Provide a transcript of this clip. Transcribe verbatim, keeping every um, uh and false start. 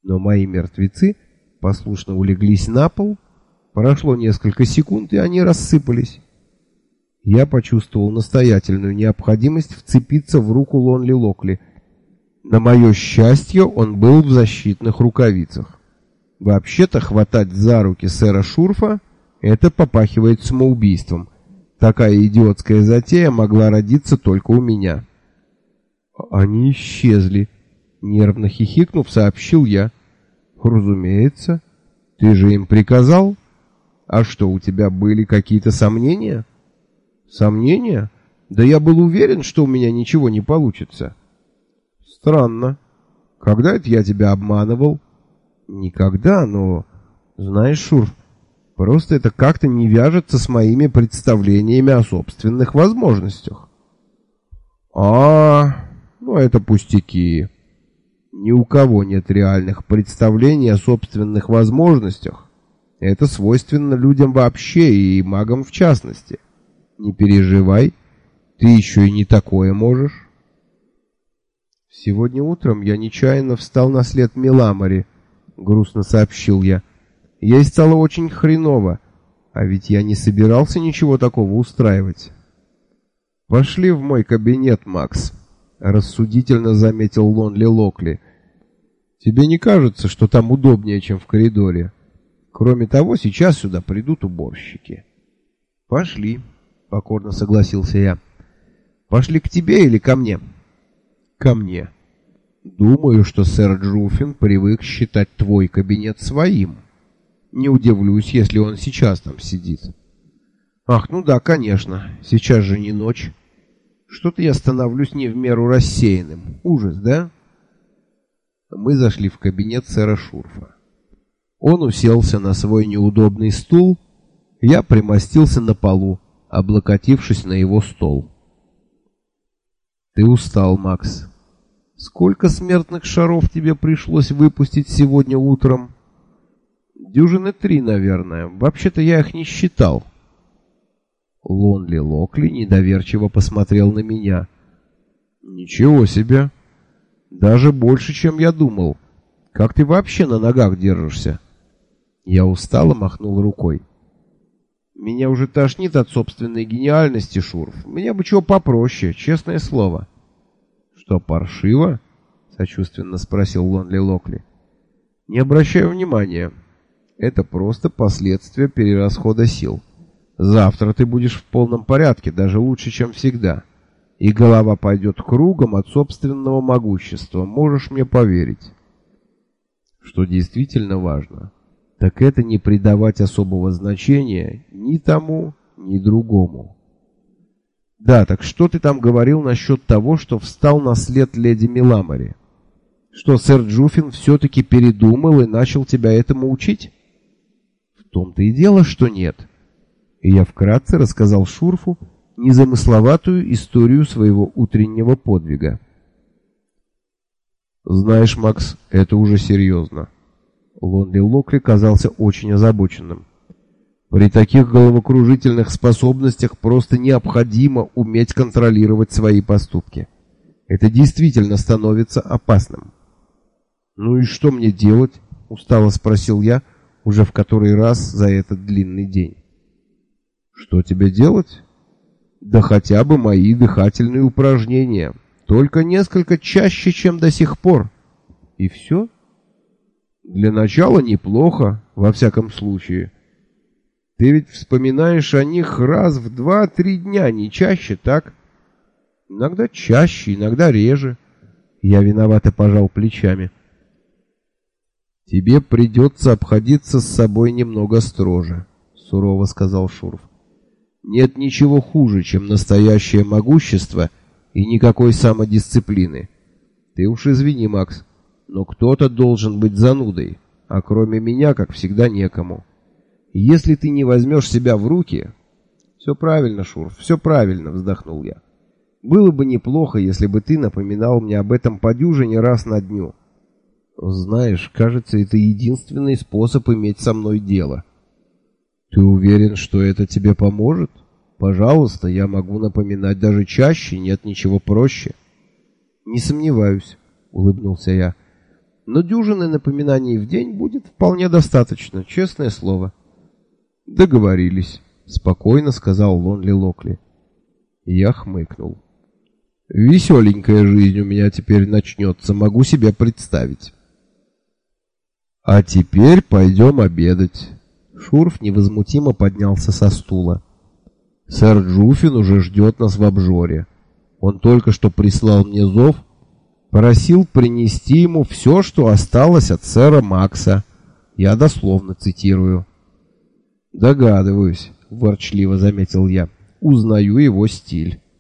Но мои мертвецы послушно улеглись на пол. Прошло несколько секунд, и они рассыпались. Я почувствовал настоятельную необходимость вцепиться в руку Лонли Локли. На мое счастье, он был в защитных рукавицах. Вообще-то хватать за руки сэра Шурфа — это попахивает самоубийством. Такая идиотская затея могла родиться только у меня. Они исчезли. Нервно хихикнув, сообщил я. Разумеется. Ты же им приказал? А что, у тебя были какие-то сомнения? Сомнения? Да я был уверен, что у меня ничего не получится. Странно. Когда это я тебя обманывал? Никогда, но... Знаешь, Шурф, просто это как-то не вяжется с моими представлениями о собственных возможностях. А, ну это пустяки. Ни у кого нет реальных представлений о собственных возможностях. Это свойственно людям вообще и магам в частности. Не переживай, ты еще и не такое можешь. Сегодня утром я нечаянно встал на след Миламари, грустно сообщил я. Ей стало очень хреново, а ведь я не собирался ничего такого устраивать. Пошли в мой кабинет, Макс, рассудительно заметил Лонли Локли. Тебе не кажется, что там удобнее, чем в коридоре? Кроме того, сейчас сюда придут уборщики. Пошли, покорно согласился я. Пошли к тебе или ко мне? Ко мне. Думаю, что сэр Джуфин привык считать твой кабинет своим. Не удивлюсь, если он сейчас там сидит. Ах, ну да, конечно. Сейчас же не ночь. Что-то я становлюсь не в меру рассеянным. Ужас, да? Мы зашли в кабинет сэра Шурфа. Он уселся на свой неудобный стул, я примостился на полу, облокотившись на его стол. Ты устал, Макс. Сколько смертных шаров тебе пришлось выпустить сегодня утром? Дюжины три, наверное. Вообще-то я их не считал. Лонли Локли недоверчиво посмотрел на меня. Ничего себе. Даже больше, чем я думал. Как ты вообще на ногах держишься? Я устало махнул рукой. Меня уже тошнит от собственной гениальности, Шурф. Мне бы чего попроще, честное слово. Что, паршиво? Сочувственно спросил Лонли Локли. Не обращаю внимания. Это просто последствия перерасхода сил. Завтра ты будешь в полном порядке, даже лучше, чем всегда. И голова пойдет кругом от собственного могущества, можешь мне поверить. Что действительно важно, так это не придавать особого значения ни тому, ни другому. Да, так что ты там говорил насчет того, что встал на след леди Миламари? Что сэр Джуфин все-таки передумал и начал тебя этому учить? В том-то и дело, что нет. И я вкратце рассказал Шурфу незамысловатую историю своего утреннего подвига. Знаешь, Макс, это уже серьезно. Лонли Локли казался очень озабоченным. При таких головокружительных способностях просто необходимо уметь контролировать свои поступки. Это действительно становится опасным. Ну и что мне делать? Устало спросил я, уже в который раз за этот длинный день. Что тебе делать? Да хотя бы мои дыхательные упражнения, только несколько чаще, чем до сих пор. И все? Для начала неплохо, во всяком случае. Ты ведь вспоминаешь о них раз в два-три дня, не чаще, так? Иногда чаще, иногда реже. Я виновато пожал плечами. Тебе придется обходиться с собой немного строже, сурово сказал Шурф. Нет ничего хуже, чем настоящее могущество и никакой самодисциплины. Ты уж извини, Макс, но кто-то должен быть занудой, а кроме меня, как всегда, некому. Если ты не возьмешь себя в руки... Все правильно, Шурф, все правильно, вздохнул я. Было бы неплохо, если бы ты напоминал мне об этом по дюжине раз на дню. Знаешь, кажется, это единственный способ иметь со мной дело. Ты уверен, что это тебе поможет? Пожалуйста, я могу напоминать даже чаще, нет ничего проще. Не сомневаюсь, улыбнулся я. Но дюжины напоминаний в день будет вполне достаточно, честное слово. Договорились, спокойно сказал Лонли Локли. Я хмыкнул. Веселенькая жизнь у меня теперь начнется, могу себе представить. А теперь пойдем обедать. Шурф невозмутимо поднялся со стула. Сэр Джуфин уже ждет нас в обжоре. Он только что прислал мне зов, просил принести ему все, что осталось от сэра Макса. Я дословно цитирую. Догадываюсь, ворчливо заметил я. Узнаю его стиль.